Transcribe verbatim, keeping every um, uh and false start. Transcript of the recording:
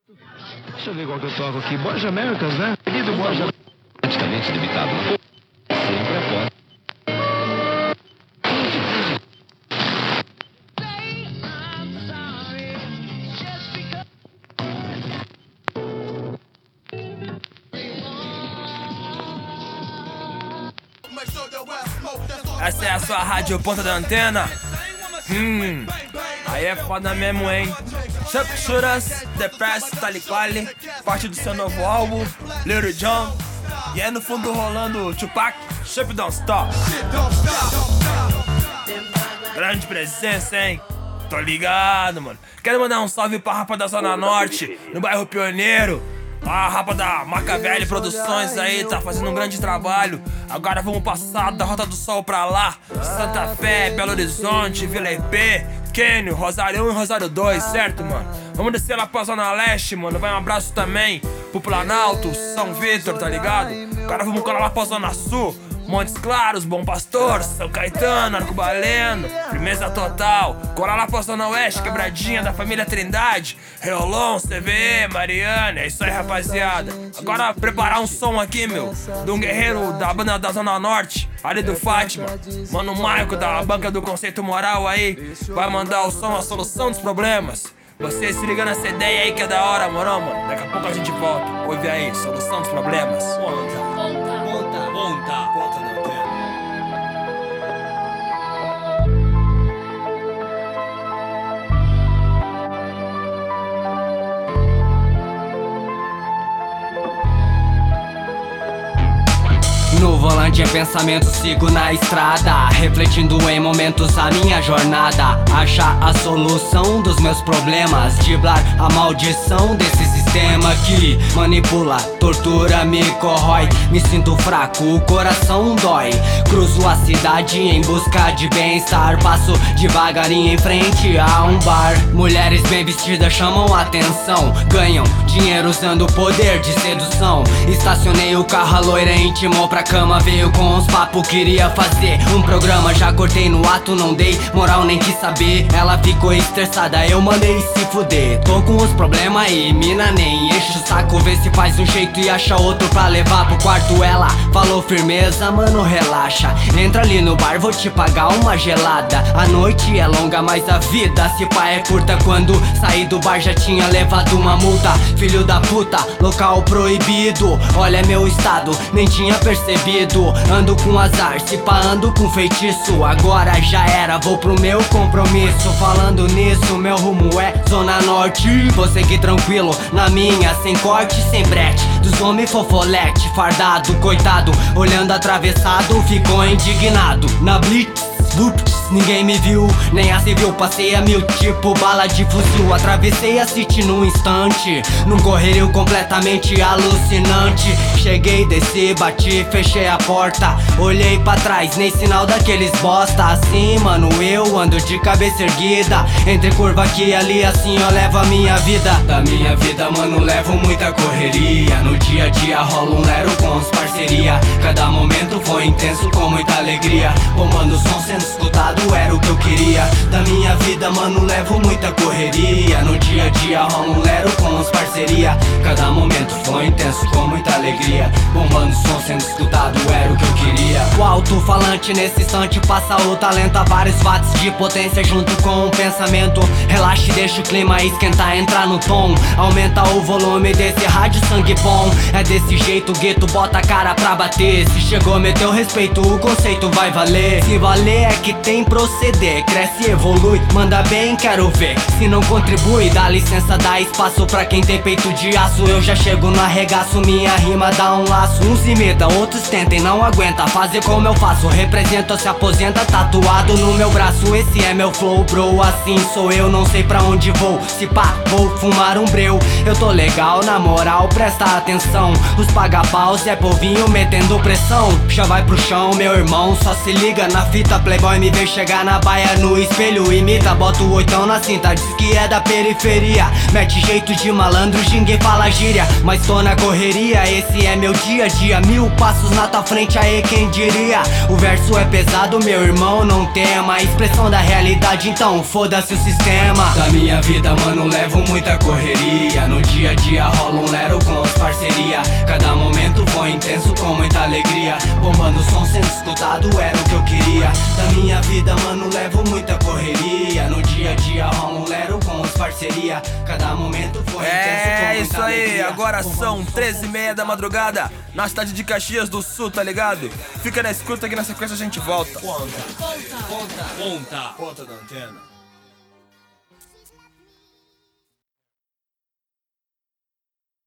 Deixa eu ver qual que eu toco aqui. Boys Americans, né? Querido Boys Americans. Praticamente limitado. Sempre após. Essa é a sua rádio ponta da antena. Hum, aí é foda mesmo, hein? Chup-churas, The Press, Taliquali, parte do seu novo álbum, Little John. E aí no fundo rolando Tupac, Chup Don't Stop. Grande presença, hein? Tô ligado, mano. Quero mandar um salve pra rapa da Zona Norte, no bairro Pioneiro. A rapa da Macavelli Produções aí tá fazendo um grande trabalho. Agora vamos passar da Rota do Sol pra lá. Santa Fé, Belo Horizonte, Vila I P, Quênio, Rosário um e Rosário dois, certo, mano? Vamos descer lá pra Zona Leste, mano. Vai um abraço também pro Planalto, São Vitor, tá ligado? Agora vamos colar lá pra Zona Sul, Montes Claros, Bom Pastor, São Caetano, Arcobaleno, firmeza total. Cola lá pra Zona Oeste, Quebradinha da família Trindade, Reolon, C V E, Mariana. É isso aí, rapaziada. Agora preparar um som aqui, meu, de um guerreiro da banda da Zona Norte, ali do Fátima. Mano, o Maico da banca do Conceito Moral aí vai mandar o som A Solução dos Problemas. Você se liga nessa ideia aí que é da hora, moro, mano? Daqui a pouco a gente volta. Ouve aí, Solução dos Problemas. Ponta, ponta, ponta, ponta, ponta da antena. No volante é pensamento, sigo na estrada, refletindo em momentos a minha jornada. Achar a solução dos meus problemas, driblar a maldição desse sistema que manipula, tortura, me corrói. Me sinto fraco, o coração dói. Cruzo a cidade em busca de bem-estar, passo devagarinho em frente a um bar. Mulheres bem vestidas chamam a atenção, ganham dinheiro usando o poder de sedução. Estacionei o carro, a loira intimou pra cama, veio com uns papos, queria fazer um programa. Já cortei no ato, não dei moral, nem quis saber. Ela ficou estressada, eu mandei se fuder. Tô com uns problemas e mina nem enche o saco. Vê se faz um jeito e acha outro pra levar pro quarto. Ela falou firmeza, mano, relaxa. Entra ali no bar, vou te pagar uma gelada. A noite é longa, mas a vida se pá é curta. Quando saí do bar já tinha levado uma multa. Filho da puta, local proibido. Olha meu estado, nem tinha percebido. Ando com azar, se pá ando com feitiço. Agora já era, vou pro meu compromisso. Falando nisso, meu rumo é Zona Norte. Vou seguir tranquilo, na minha, sem corte, sem brete. Dos homens fofolete, fardado, coitado, olhando atravessado, ficou indignado. Na blitz, Ups, ninguém me viu, nem a civil. Passei a mil tipo bala de fuzil. Atravessei a city num instante, num correrio completamente alucinante. Cheguei, desci, bati, fechei a porta. Olhei pra trás, nem sinal daqueles bosta. Assim, mano, eu ando de cabeça erguida. Entre curva aqui e ali, assim eu levo a minha vida. Da minha vida, mano, levo muita correria. No dia a dia rola um lero com os parceria. Cada momento foi intenso com muita alegria. Bombando o som sendo escutado era o que eu queria. Da minha vida, mano, levo muita correria. No dia a dia rola um lero com os parceria. Cada momento foi intenso com muita alegria. Bombando o som sendo escutado era o que eu queria. O alto-falante nesse instante passa o talento a vários watts de potência junto com o pensamento. Relaxa e deixa o clima esquentar, entrar no tom. Aumenta o volume desse rádio sangue bom. É desse jeito o gueto bota a cara pra bater. Se chegou, meteu respeito, o conceito vai valer. Se valer é que tem proceder. Cresce e evolui, manda bem, quero ver. Se não contribui, dá licença, dá espaço pra quem tem peito de aço. Eu já chego no arregaço, minha rima dá um laço. Uns imitam, outros tentem, não aguenta fazer como eu faço. Represento, se aposenta, tatuado no meu braço. Esse é meu flow, bro, assim sou eu. Não sei pra onde vou, se pá, vou fumar um breu. Eu tô legal, na moral, presta atenção. Os paga-paus é povinho metendo pressão. Já vai pro chão, meu irmão, só se liga na fita. Playboy me vê chegar na baia no espelho, imita, bota o oitão na cinta, diz que é da periferia. Mete jeito de malandro, ninguém fala gíria, mas tô na correria. esse é meu dia a dia. Mil passos na tua frente, aí quem diria? O verso é pesado, meu irmão, não tema. A expressão da realidade, então foda-se o sistema. Da minha vida, mano, levo muita correria. No dia a dia rola um lero com as parceria. Cada momento foi intenso com muita alegria. Bombando o som sendo escutado, era o que eu queria. Da minha vida, mano, levo muita correria. No dia a dia rola um lero com as parceria. Cada momento foi intenso com É muita isso aí, alegria. agora são treze e meia da madrugada, na cidade de Caxias do Sul, tá ligado? Fica na escuta que na sequência a gente volta. Ponta. Ponta. Ponta da antena.